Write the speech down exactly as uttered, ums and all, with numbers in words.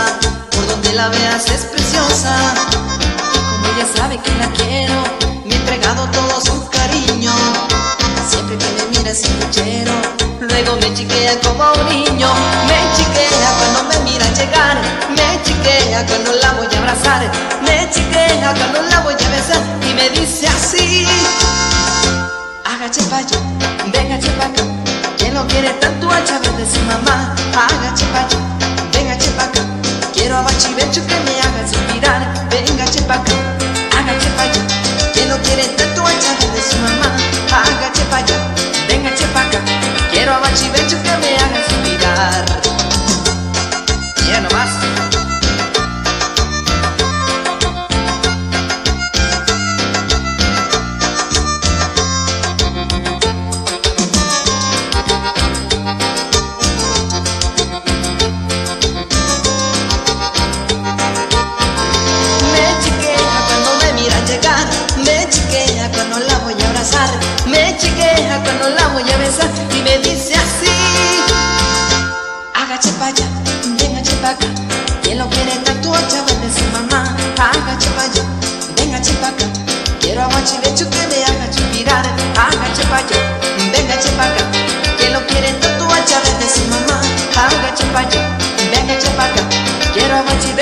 por donde la veas es preciosa. Como ella sabe que la quiero, me he entregado todo su cariño. Siempre que me mira sin puchero, luego me chiquea como un niño. Me chiquea cuando me mira llegar, me chiquea cuando la voy a abrazar, me chiquea cuando la voy a besar y me dice así: agache pa' allá, venga pa' acá, quien lo quiere tanto a Chávez de su mamá. Agache pa' allá, venga pa' acá, quiero a Bachivecho que me haga suspirar. Venga pa' acá, agache pa' allá, quien lo quiere tanto a Chávez de su mamá. Agache pa' allá, venga pa' acá, quiero a Bachivecho que me haga suspirar. Ya nomás. Me chiquea cuando la voy a abrazar, me chiquea cuando la voy a besar y me dice así: agache pa' allá, venga pa' acá, quien lo quiere tanto a Chávez de su mamá. Agache pa' allá, venga pa' acá, quiero a Bachivecho que me haga suspirar. Agache pa' allá, venga pa' acá, quien lo quiere tanto a Chávez de su mamá. Agache pa' allá, venga pa' acá, quiero a Bachivecho